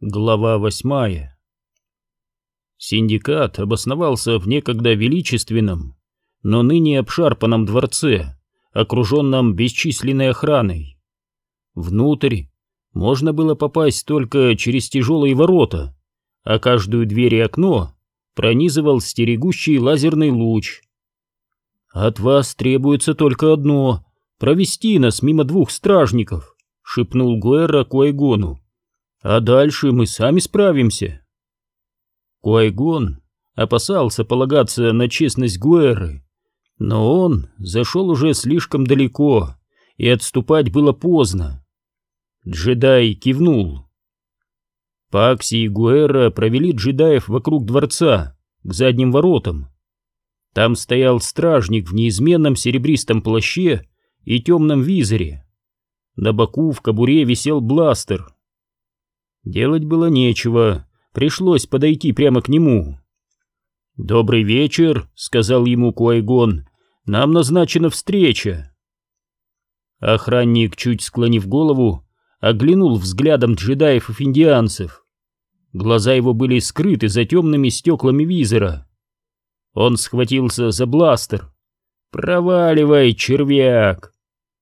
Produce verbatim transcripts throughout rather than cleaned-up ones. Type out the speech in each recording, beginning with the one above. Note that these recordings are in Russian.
Глава восьмая. Синдикат обосновался в некогда величественном, но ныне обшарпанном дворце, окруженном бесчисленной охраной. Внутрь можно было попасть только через тяжелые ворота, а каждую дверь и окно пронизывал стерегущий лазерный луч. «От вас требуется только одно — провести нас мимо двух стражников», — шепнул Гуэрра Куайгону. «А дальше мы сами справимся». Куайгон опасался полагаться на честность Гуэрры, но он зашел уже слишком далеко, и отступать было поздно. Джедай кивнул. Пакси и Гуэрра провели джедаев вокруг дворца, к задним воротам. Там стоял стражник в неизменном серебристом плаще и темном визоре. На боку в кобуре висел бластер. Делать было нечего, пришлось подойти прямо к нему. «Добрый вечер», — сказал ему Куайгон, — «нам назначена встреча». Охранник, чуть склонив голову, оглянул взглядом джедаев и финдианцев. Глаза его были скрыты за темными стеклами визора. Он схватился за бластер. «Проваливай, червяк!»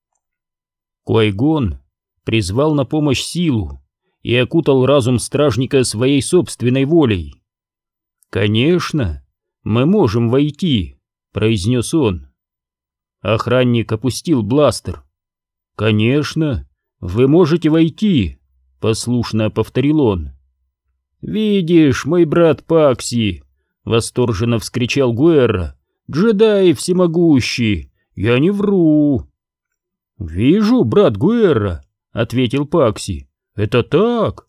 Куайгон призвал на помощь силу и окутал разум стражника своей собственной волей. «Конечно, мы можем войти», — произнес он. Охранник опустил бластер. «Конечно, вы можете войти», — послушно повторил он. «Видишь, мой брат Пакси», — восторженно вскричал Гуэрра, — «джедай всемогущий, я не вру». «Вижу, брат Гуэрра», — ответил Пакси. «Это так?»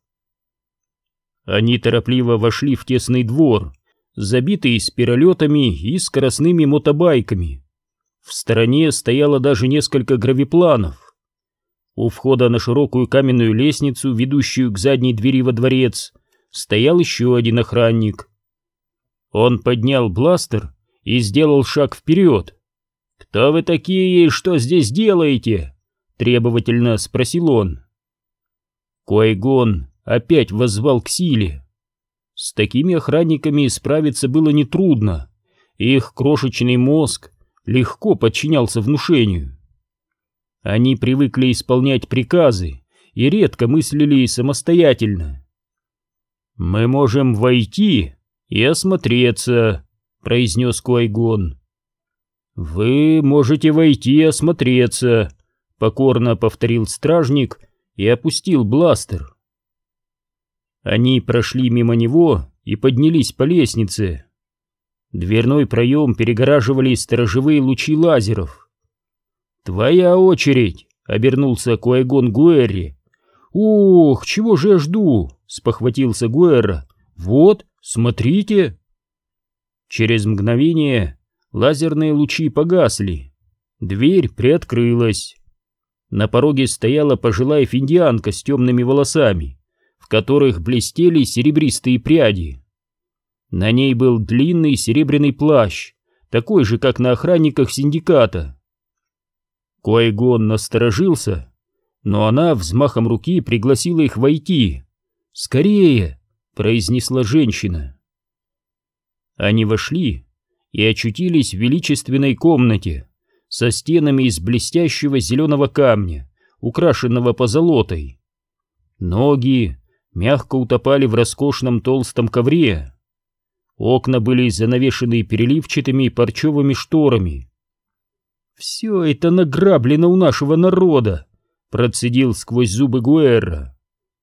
Они торопливо вошли в тесный двор, забитый спиролетами и скоростными мотобайками. В стороне стояло даже несколько гравипланов. У входа на широкую каменную лестницу, ведущую к задней двери во дворец, стоял еще один охранник. Он поднял бластер и сделал шаг вперед. «Кто вы такие и что здесь делаете?» — требовательно спросил он. Куайгон опять воззвал к силе. С такими охранниками справиться было нетрудно, их крошечный мозг легко подчинялся внушению. Они привыкли исполнять приказы и редко мыслили самостоятельно. «Мы можем войти и осмотреться», — произнес Куайгон. «Вы можете войти и осмотреться», — покорно повторил стражник и опустил бластер. Они прошли мимо него и поднялись по лестнице. Дверной проем перегораживали сторожевые лучи лазеров. «Твоя очередь», — обернулся Куайгон Гуэрри. «Ух, чего же я жду?» — спохватился Гуэрра. «Вот, смотрите». Через мгновение лазерные лучи погасли. Дверь приоткрылась. На пороге стояла пожилая финдианка с темными волосами, в которых блестели серебристые пряди. На ней был длинный серебряный плащ, такой же, как на охранниках синдиката. Куайгон насторожился, но она взмахом руки пригласила их войти. «Скорее!» — произнесла женщина. Они вошли и очутились в величественной комнате со стенами из блестящего зеленого камня, украшенного позолотой. Ноги мягко утопали в роскошном толстом ковре. Окна были занавешены переливчатыми парчевыми шторами. «Все это награблено у нашего народа», — процедил сквозь зубы Гуэрра.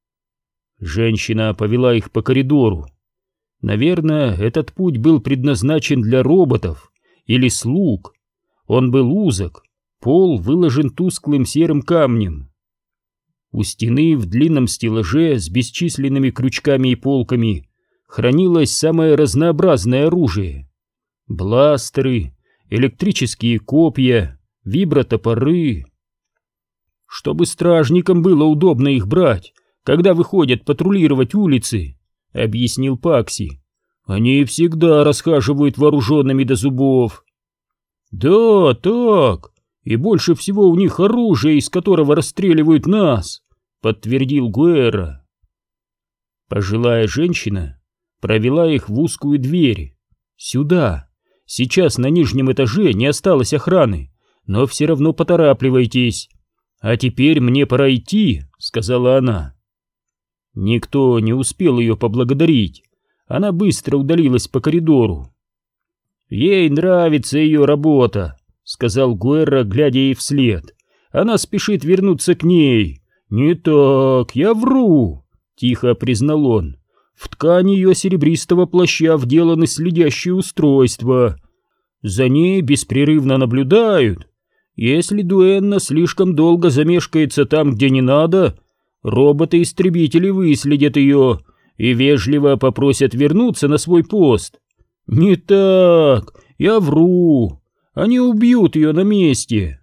Женщина повела их по коридору. Наверное, этот путь был предназначен для роботов или слуг. Он был узок, пол выложен тусклым серым камнем. У стены в длинном стеллаже с бесчисленными крючками и полками хранилось самое разнообразное оружие. Бластеры, электрические копья, вибротопоры. Чтобы стражникам было удобно их брать, когда выходят патрулировать улицы, объяснил Пакси. Они всегда расхаживают вооруженными до зубов. «Да, так, и больше всего у них оружие, из которого расстреливают нас», — подтвердил Гуэрра. Пожилая женщина провела их в узкую дверь. «Сюда! Сейчас на нижнем этаже не осталось охраны, но все равно поторапливайтесь. А теперь мне пора идти», — сказала она. Никто не успел ее поблагодарить. Она быстро удалилась по коридору. «Ей нравится ее работа», — сказал Гуэрра, глядя ей вслед. «Она спешит вернуться к ней». «Не так, я вру», — тихо признал он. «В ткани ее серебристого плаща вделаны следящие устройства. За ней беспрерывно наблюдают. Если Дуэнна слишком долго замешкается там, где не надо, роботы-истребители выследят ее и вежливо попросят вернуться на свой пост». «Не так, я вру. Они убьют ее на месте».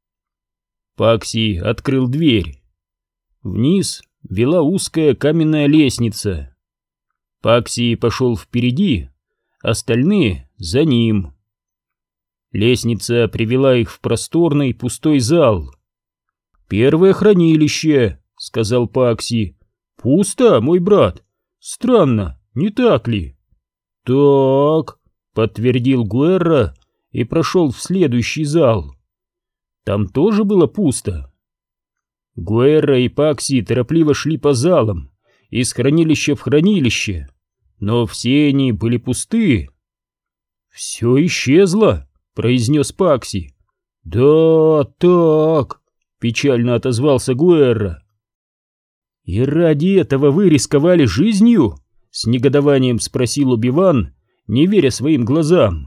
Пакси открыл дверь. Вниз вела узкая каменная лестница. Пакси пошел впереди, остальные за ним. Лестница привела их в просторный пустой зал. «Первое хранилище», — сказал Пакси. «Пусто, мой брат? Странно, не так ли?» «Так», — подтвердил Гуэрра и прошел в следующий зал. Там тоже было пусто. Гуэрра и Пакси торопливо шли по залам, из хранилища в хранилище, но все они были пусты. «Все исчезло», — произнес Пакси. «Да, так», — печально отозвался Гуэрра. «И ради этого вы рисковали жизнью?» — с негодованием спросил Оби-Ван, не веря своим глазам.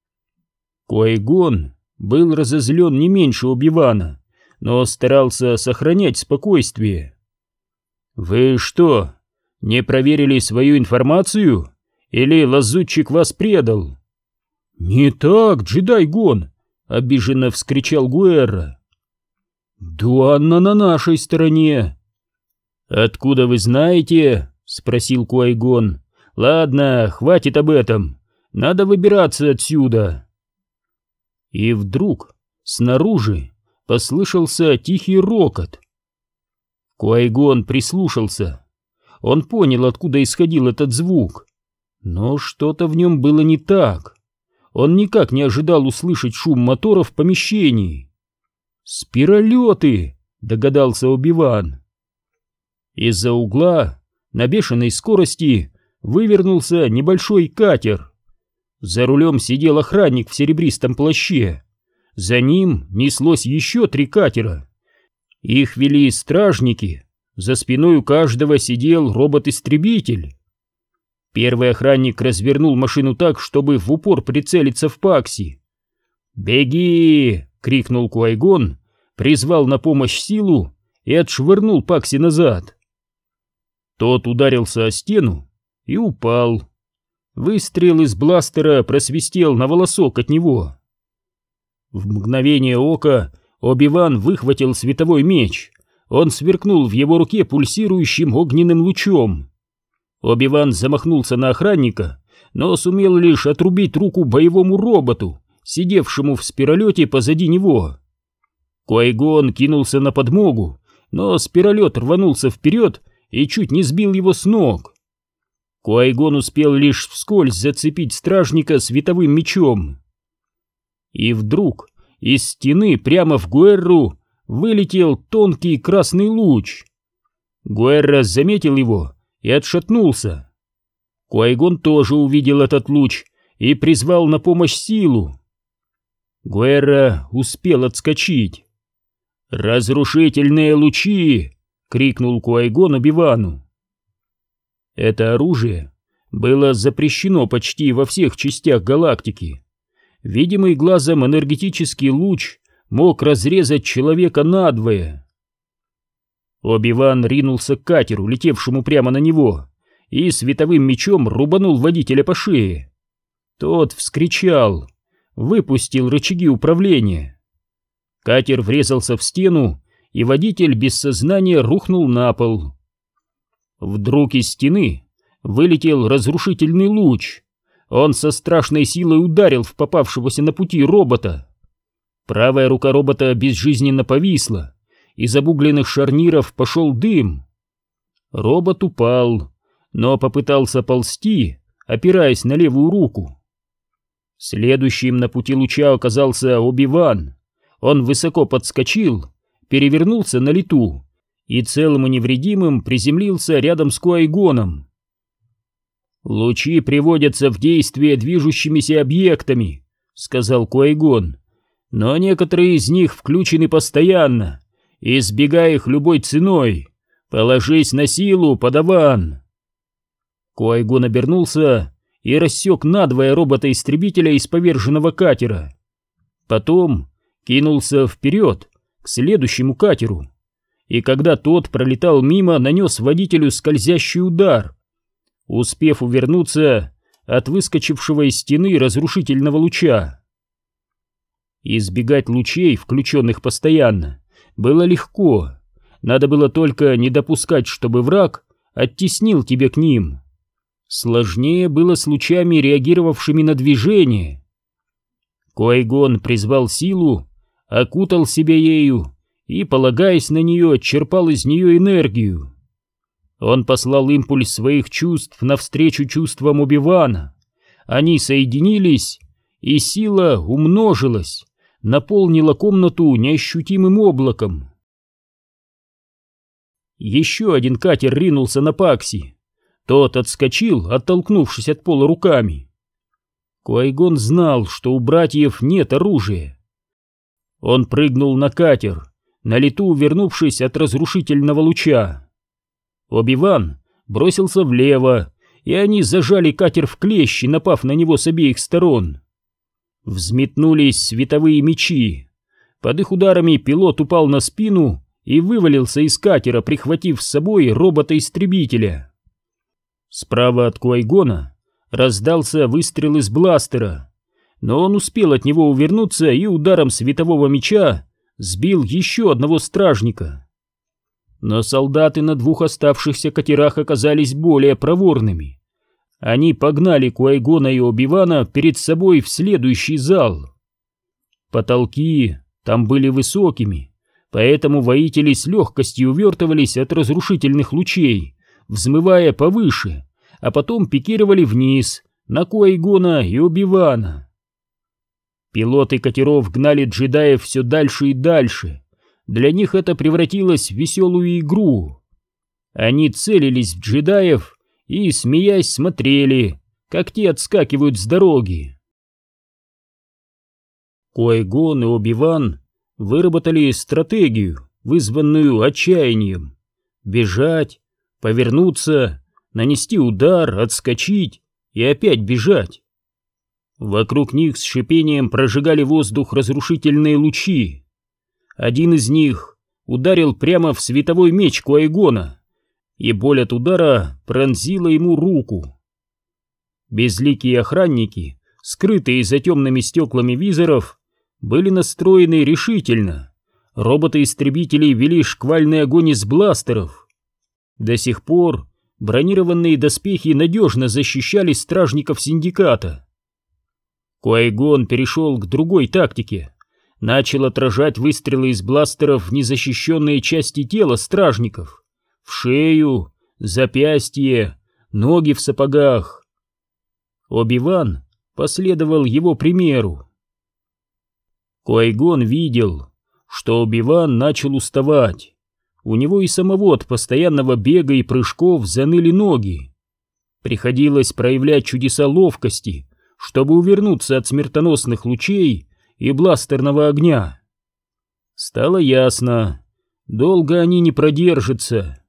Куай-Гон был разозлен не меньше Оби-Вана, но старался сохранять спокойствие. «Вы что, не проверили свою информацию? Или лазутчик вас предал?» «Не так, джедай-гон!» — обиженно вскричал Гуэрра. «Дуанна на нашей стороне!» «Откуда вы знаете?» — спросил Куай-Гон. «Ладно, хватит об этом. Надо выбираться отсюда». И вдруг снаружи послышался тихий рокот. Куай-Гон прислушался. Он понял, откуда исходил этот звук. Но что-то в нем было не так. Он никак не ожидал услышать шум мотора в помещении. «Спиролеты!» — догадался Оби-Ван. Из-за угла на бешеной скорости вывернулся небольшой катер. За рулем сидел охранник в серебристом плаще. За ним неслось еще три катера. Их вели стражники. За спиной у каждого сидел робот-истребитель. Первый охранник развернул машину так, чтобы в упор прицелиться в Пакси. «Беги!» — крикнул Куай-Гон, призвал на помощь силу и отшвырнул Пакси назад. Тот ударился о стену и упал. Выстрел из бластера просвистел на волосок от него. В мгновение ока Оби-Ван выхватил световой меч. Он сверкнул в его руке пульсирующим огненным лучом. Оби-Ван замахнулся на охранника, но сумел лишь отрубить руку боевому роботу, сидевшему в спиролете позади него. Куай-Гон кинулся на подмогу, но спиролет рванулся вперед и чуть не сбил его с ног. Куай-Гон успел лишь вскользь зацепить стражника световым мечом. И вдруг из стены прямо в Гуэрру вылетел тонкий красный луч. Гуэрра заметил его и отшатнулся. Куай-Гон тоже увидел этот луч и призвал на помощь силу. Гуэрра успел отскочить. «Разрушительные лучи!» — крикнул Куай-Гон Оби-Вану. Это оружие было запрещено почти во всех частях галактики. Видимый глазом энергетический луч мог разрезать человека надвое. Оби-Ван ринулся к катеру, летевшему прямо на него, и световым мечом рубанул водителя по шее. Тот вскричал, выпустил рычаги управления. Катер врезался в стену, и водитель без сознания рухнул на пол. Вдруг из стены вылетел разрушительный луч. Он со страшной силой ударил в попавшегося на пути робота. Правая рука робота безжизненно повисла, из обугленных шарниров пошел дым. Робот упал, но попытался ползти, опираясь на левую руку. Следующим на пути луча оказался Оби-Ван. Он высоко подскочил, перевернулся на лету и целым и невредимым приземлился рядом с Ки-Гоном. «Лучи приводятся в действие движущимися объектами», — сказал Ки-Гон, — «но некоторые из них включены постоянно, избегай их любой ценой. Положись на силу, подаван!» Ки-Гон обернулся и рассек надвое робота-истребителя из поверженного катера. Потом кинулся вперед к следующему катеру, и когда тот пролетал мимо, нанес водителю скользящий удар, успев увернуться от выскочившего из стены разрушительного луча. Избегать лучей, включенных постоянно, было легко. Надо было только не допускать, чтобы враг оттеснил тебя к ним. Сложнее было с лучами, реагировавшими на движение. Ки-Гон призвал силу, окутал себя ею и, полагаясь на нее, черпал из нее энергию. Он послал импульс своих чувств навстречу чувствам Оби-Вана. Они соединились, и сила умножилась, наполнила комнату неощутимым облаком. Еще один катер ринулся на Пакси. Тот отскочил, оттолкнувшись от пола руками. Ки-Гон знал, что у братьев нет оружия. Он прыгнул на катер, на лету увернувшись от разрушительного луча. Оби-Ван бросился влево, и они зажали катер в клещи, напав на него с обеих сторон. Взметнулись световые мечи. Под их ударами пилот упал на спину и вывалился из катера, прихватив с собой робота-истребителя. Справа от Ки-Гона раздался выстрел из бластера, но он успел от него увернуться и ударом светового меча сбил еще одного стражника. Но солдаты на двух оставшихся катерах оказались более проворными. Они погнали Ки-Гона и Оби-Вана перед собой в следующий зал. Потолки там были высокими, поэтому воители с легкостью увертывались от разрушительных лучей, взмывая повыше, а потом пикировали вниз на Ки-Гона и Оби-Вана. Пилоты катеров гнали джедаев все дальше и дальше. Для них это превратилось в веселую игру. Они целились в джедаев и, смеясь, смотрели, как те отскакивают с дороги. Ки-Гон и Оби-Ван выработали стратегию, вызванную отчаянием. Бежать, повернуться, нанести удар, отскочить и опять бежать. Вокруг них с шипением прожигали воздух разрушительные лучи. Один из них ударил прямо в световой меч Ки-Гона, и боль от удара пронзила ему руку. Безликие охранники, скрытые за темными стеклами визоров, были настроены решительно. Роботы-истребители вели шквальный огонь из бластеров. До сих пор бронированные доспехи надежно защищали стражников Синдиката. Ки-Гон перешел к другой тактике. Начал отражать выстрелы из бластеров в незащищенные части тела стражников. В шею, запястье, ноги в сапогах. Оби-Ван последовал его примеру. Ки-Гон видел, что Оби-Ван начал уставать. У него и самого от постоянного бега и прыжков заныли ноги. Приходилось проявлять чудеса ловкости, чтобы увернуться от смертоносных лучей и бластерного огня. Стало ясно, долго они не продержатся.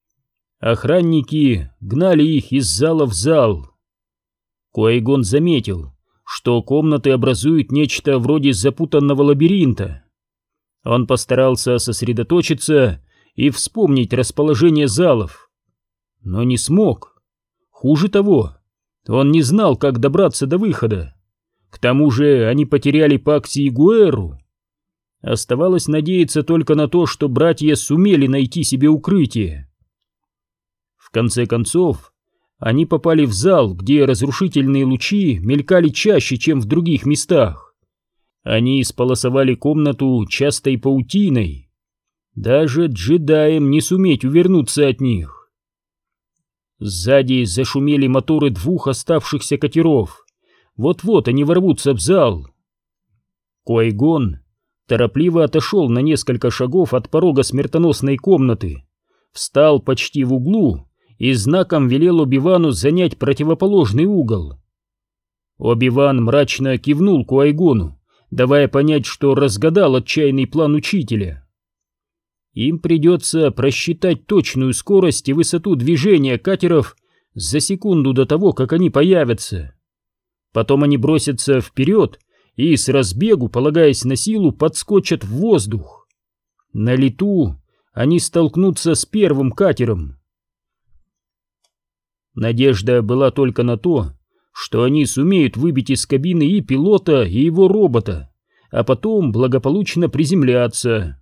Охранники гнали их из зала в зал. Ки-Гон заметил, что комнаты образуют нечто вроде запутанного лабиринта. Он постарался сосредоточиться и вспомнить расположение залов, но не смог. Хуже того, он не знал, как добраться до выхода. К тому же они потеряли Пакси и Гуэру. Оставалось надеяться только на то, что братья сумели найти себе укрытие. В конце концов, они попали в зал, где разрушительные лучи мелькали чаще, чем в других местах. Они исполосовали комнату частой паутиной. Даже джедаям не суметь увернуться от них. Сзади зашумели моторы двух оставшихся катеров. Вот-вот они ворвутся в зал. Qui-Gon торопливо отошел на несколько шагов от порога смертоносной комнаты, встал почти в углу и знаком велел Оби-Вану занять противоположный угол. Оби-Ван мрачно кивнул Qui-Гону, давая понять, что разгадал отчаянный план учителя. Им придется просчитать точную скорость и высоту движения катеров за секунду до того, как они появятся. Потом они бросятся вперед и с разбегу, полагаясь на силу, подскочат в воздух. На лету они столкнутся с первым катером. Надежда была только на то, что они сумеют выбить из кабины и пилота, и его робота, а потом благополучно приземляться.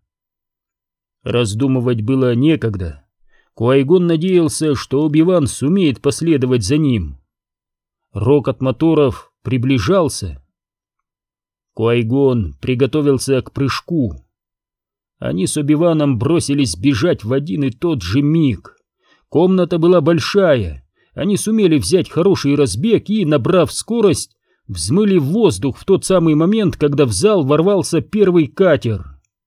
Раздумывать было некогда. Qui-Gon надеялся, что Оби-Ван сумеет последовать за ним. Рокот моторов приближался. Qui-Gon приготовился к прыжку. Они с Оби-Ваном бросились бежать в один и тот же миг. Комната была большая. Они сумели взять хороший разбег и, набрав скорость, взмыли в воздух в тот самый момент, когда в зал ворвался первый катер.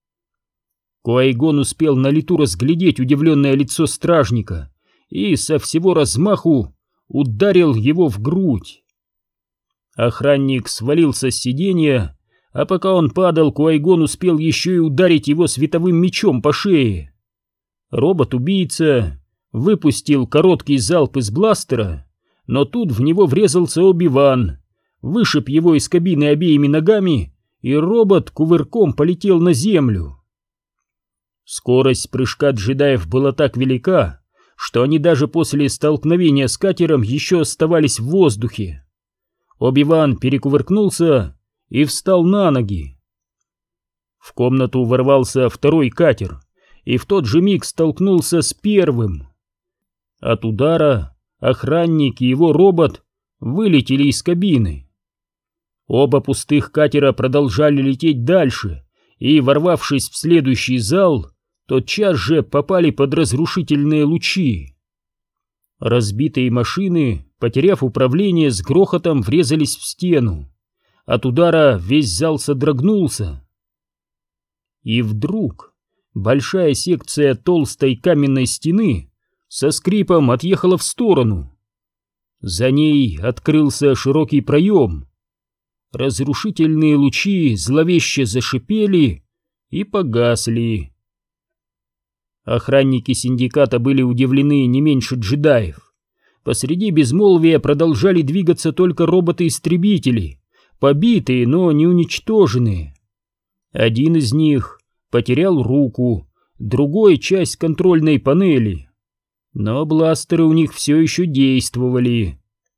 Qui-Gon успел на лету разглядеть удивленное лицо стражника и со всего размаху ударил его в грудь. Охранник свалился с сиденья, а пока он падал, Qui-Gon успел еще и ударить его световым мечом по шее. Робот-убийца выпустил короткий залп из бластера, но тут в него врезался Оби-Ван, вышиб его из кабины обеими ногами, и робот кувырком полетел на землю. Скорость прыжка джедаев была так велика, что они даже после столкновения с катером еще оставались в воздухе. Оби-Ван перекувыркнулся и встал на ноги. В комнату ворвался второй катер и в тот же миг столкнулся с первым. От удара охранник и его робот вылетели из кабины. Оба пустых катера продолжали лететь дальше и, ворвавшись в следующий зал, тотчас же попали под разрушительные лучи. Разбитые машины, потеряв управление, с грохотом врезались в стену. От удара весь зал содрогнулся. И вдруг большая секция толстой каменной стены со скрипом отъехала в сторону. За ней открылся широкий проем. Разрушительные лучи зловеще зашипели и погасли. Охранники синдиката были удивлены не меньше джедаев. Посреди безмолвия продолжали двигаться только роботы-истребители, побитые, но не уничтоженные. Один из них потерял руку, другой — часть контрольной панели. Но бластеры у них все еще действовали.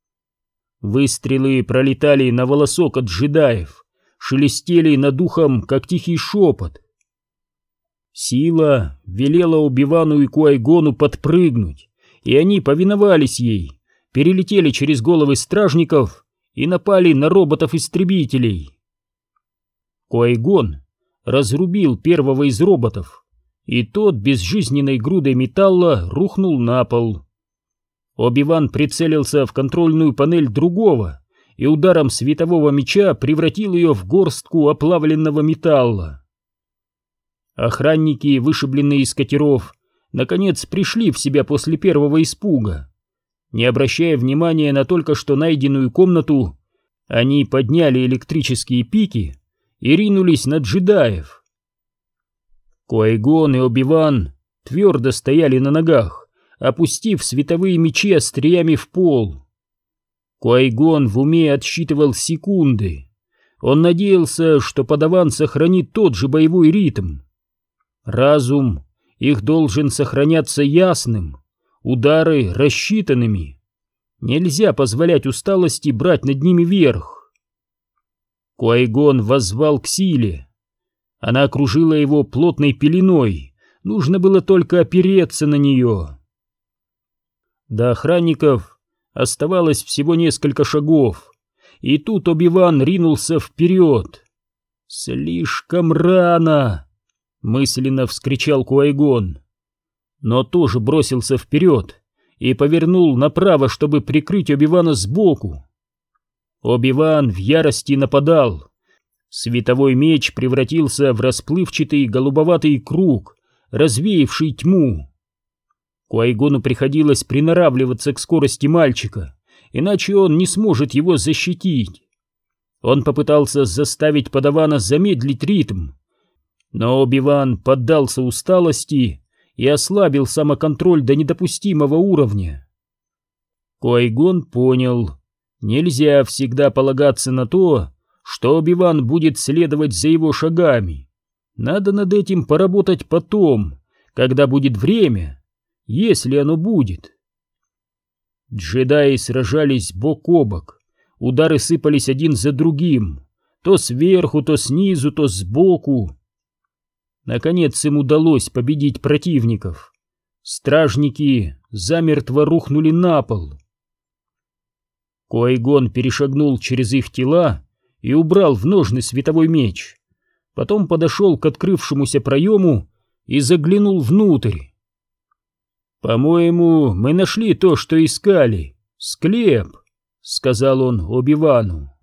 Выстрелы пролетали на волосок от джедаев, шелестели над ухом, как тихий шепот. Сила велела Оби-Вану и Qui-Гону подпрыгнуть, и они повиновались ей, перелетели через головы стражников и напали на роботов-истребителей. Qui-Gon разрубил первого из роботов, и тот безжизненной грудой металла рухнул на пол. Оби-Ван прицелился в контрольную панель другого и ударом светового меча превратил ее в горстку оплавленного металла. Охранники, вышибленные из катеров, наконец пришли в себя после первого испуга. Не обращая внимания на только что найденную комнату, они подняли электрические пики и ринулись на джедаев. Qui-Gon и Оби-Ван твердо стояли на ногах, опустив световые мечи остриями в пол. Qui-Gon в уме отсчитывал секунды. Он надеялся, что подаван сохранит тот же боевой ритм. Разум их должен сохраняться ясным, удары рассчитанными. Нельзя позволять усталости брать над ними верх. Qui-Gon воззвал к силе. Она окружила его плотной пеленой, нужно было только опереться на нее. До охранников оставалось всего несколько шагов, и тут Оби-Ван ринулся вперед. «Слишком рано!» — мысленно вскричал Qui-Gon, но тоже бросился вперед и повернул направо, чтобы прикрыть Оби-Вана сбоку. Оби-Ван в ярости нападал. Световой меч превратился в расплывчатый голубоватый круг, развеявший тьму. Куай-Гону приходилось приноравливаться к скорости мальчика, иначе он не сможет его защитить. Он попытался заставить подавана замедлить ритм, но Оби-Ван поддался усталости и ослабил самоконтроль до недопустимого уровня. Куай-Гон понял, нельзя всегда полагаться на то, что Оби-Ван будет следовать за его шагами. Надо над этим поработать потом, когда будет время, если оно будет. Джедаи сражались бок о бок, удары сыпались один за другим, то сверху, то снизу, то сбоку. Наконец им удалось победить противников. Стражники замертво рухнули на пол. Куай-Гон перешагнул через их тела и убрал в ножны световой меч. Потом подошел к открывшемуся проему и заглянул внутрь. «По-моему, мы нашли то, что искали. Склеп», — сказал он Оби-Вану.